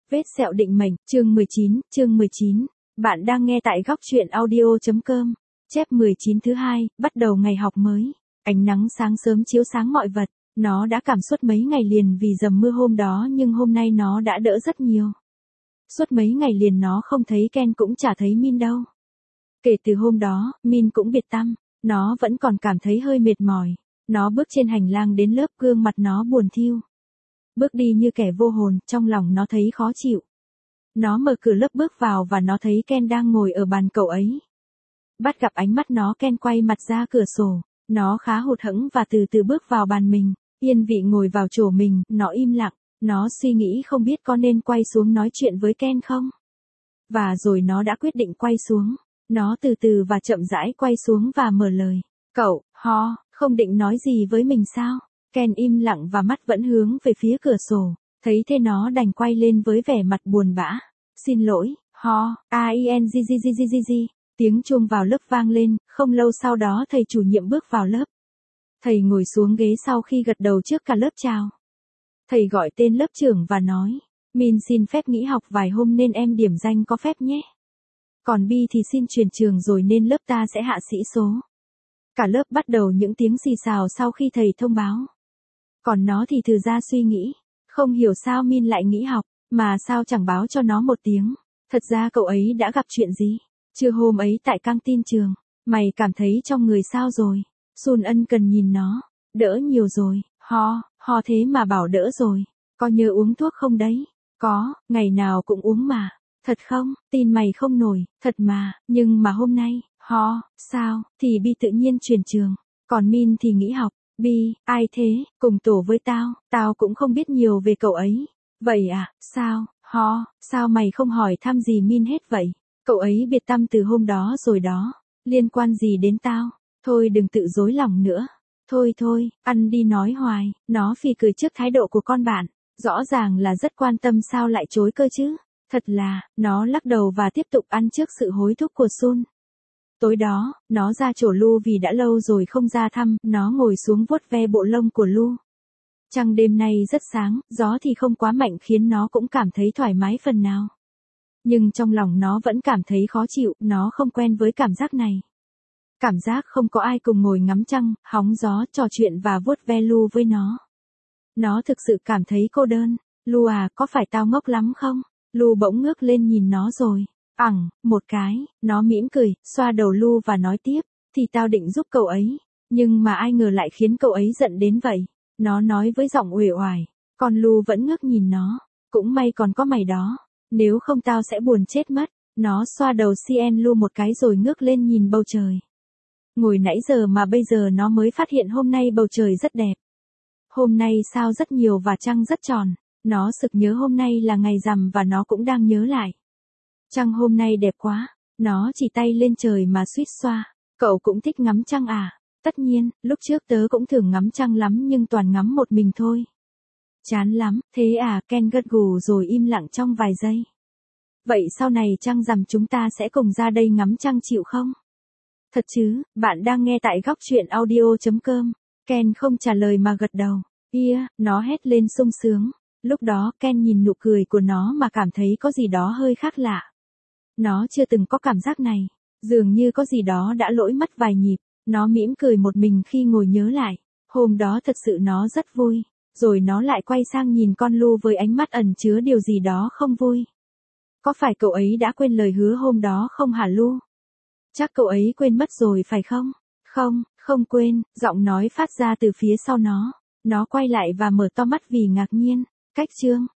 Vết sẹo định mệnh, chương 19. Bạn đang nghe tại góc truyện audio.com. Chép 19 thứ hai, bắt đầu ngày học mới. Ánh nắng sáng sớm chiếu sáng mọi vật. Nó đã cảm suốt mấy ngày liền vì dầm mưa hôm đó nhưng hôm nay nó đã đỡ rất nhiều. Suốt mấy ngày liền nó không thấy Ken cũng chả thấy Min đâu. Kể từ hôm đó, Min cũng biệt tâm. Nó vẫn còn cảm thấy hơi mệt mỏi. Nó bước trên hành lang đến lớp, gương mặt nó buồn thiu. Bước đi như kẻ vô hồn, trong lòng nó thấy khó chịu. Nó mở cửa lớp bước vào và nó thấy Ken đang ngồi ở bàn cậu ấy. Bắt gặp ánh mắt nó, Ken quay mặt ra cửa sổ. Nó khá hụt hẫng và từ từ bước vào bàn mình, yên vị ngồi vào chỗ mình, nó im lặng. Nó suy nghĩ không biết có nên quay xuống nói chuyện với Ken không. Và rồi nó đã quyết định quay xuống. Nó từ từ và chậm rãi quay xuống và mở lời. Cậu, không định nói gì với mình sao? Ken im lặng và mắt vẫn hướng về phía cửa sổ. Thấy thế nó đành quay lên với vẻ mặt buồn bã. Xin lỗi, a-i-n-g-g-g-g-g. Tiếng chuông vào lớp vang lên, không lâu sau đó thầy chủ nhiệm bước vào lớp. Thầy ngồi xuống ghế sau khi gật đầu trước cả lớp chào. Thầy gọi tên lớp trưởng và nói, Min xin phép nghỉ học vài hôm nên em điểm danh có phép nhé. Còn Bi thì xin chuyển trường rồi nên lớp ta sẽ hạ sĩ số. Cả lớp bắt đầu những tiếng xì xào sau khi thầy thông báo. Còn nó thì thử ra suy nghĩ, không hiểu sao Min lại nghỉ học, mà sao chẳng báo cho nó một tiếng. Thật ra cậu ấy đã gặp chuyện gì? Trưa hôm ấy tại căng tin trường, mày cảm thấy trong người sao rồi? Sun ân cần nhìn nó, đỡ nhiều rồi, ho thế mà bảo đỡ rồi, có nhớ uống thuốc không đấy? Có, ngày nào cũng uống mà. Thật không? Tin mày không nổi, thật mà, nhưng mà hôm nay, sao, thì Bi tự nhiên chuyển trường, còn Min thì nghỉ học. Bi, ai thế, cùng tổ với tao cũng không biết nhiều về cậu ấy. Vậy à, sao, sao mày không hỏi thăm gì Min hết vậy? Cậu ấy biệt tâm từ hôm đó rồi đó, liên quan gì đến tao? Thôi đừng tự dối lòng nữa. Thôi, ăn đi nói hoài, nó phì cười trước thái độ của con bạn, rõ ràng là rất quan tâm sao lại chối cơ chứ? Thật là, nó lắc đầu và tiếp tục ăn trước sự hối thúc của Sun. Tối đó, nó ra chỗ Lu vì đã lâu rồi không ra thăm, nó ngồi xuống vuốt ve bộ lông của Lu. Trăng đêm nay rất sáng, gió thì không quá mạnh khiến nó cũng cảm thấy thoải mái phần nào. Nhưng trong lòng nó vẫn cảm thấy khó chịu, nó không quen với cảm giác này. Cảm giác không có ai cùng ngồi ngắm trăng, hóng gió, trò chuyện và vuốt ve Lu với nó. Nó thực sự cảm thấy cô đơn. Lu à, có phải tao ngốc lắm không? Lu bỗng ngước lên nhìn nó rồi. Một cái, nó mỉm cười, xoa đầu Lu và nói tiếp, thì tao định giúp cậu ấy, nhưng mà ai ngờ lại khiến cậu ấy giận đến vậy. Nó nói với giọng uể oải, còn Lu vẫn ngước nhìn nó, cũng may còn có mày đó, nếu không tao sẽ buồn chết mất. Nó xoa đầu Cien Lu một cái rồi ngước lên nhìn bầu trời. Ngồi nãy giờ mà bây giờ nó mới phát hiện hôm nay bầu trời rất đẹp. Hôm nay sao rất nhiều và trăng rất tròn, nó sực nhớ hôm nay là ngày rằm và nó cũng đang nhớ lại. Trăng hôm nay đẹp quá, nó chỉ tay lên trời mà suýt xoa. Cậu cũng thích ngắm trăng à? Tất nhiên, lúc trước tớ cũng thường ngắm trăng lắm nhưng toàn ngắm một mình thôi. Chán lắm, thế à? Ken gật gù rồi im lặng trong vài giây. Vậy sau này trăng rằm chúng ta sẽ cùng ra đây ngắm trăng chịu không? Thật chứ, bạn đang nghe tại góc truyện audio.com. Ken không trả lời mà gật đầu. Nó hét lên sung sướng. Lúc đó Ken nhìn nụ cười của nó mà cảm thấy có gì đó hơi khác lạ. Nó chưa từng có cảm giác này, dường như có gì đó đã lỗi mất vài nhịp. Nó mỉm cười một mình khi ngồi nhớ lại. Hôm đó thật sự nó rất vui. Rồi nó lại quay sang nhìn con Lu với ánh mắt ẩn chứa điều gì đó không vui. Có phải cậu ấy đã quên lời hứa hôm đó không hả Lu? Chắc cậu ấy quên mất rồi phải không? Không quên, giọng nói phát ra từ phía sau nó. Nó quay lại và mở to mắt vì ngạc nhiên. Cách chương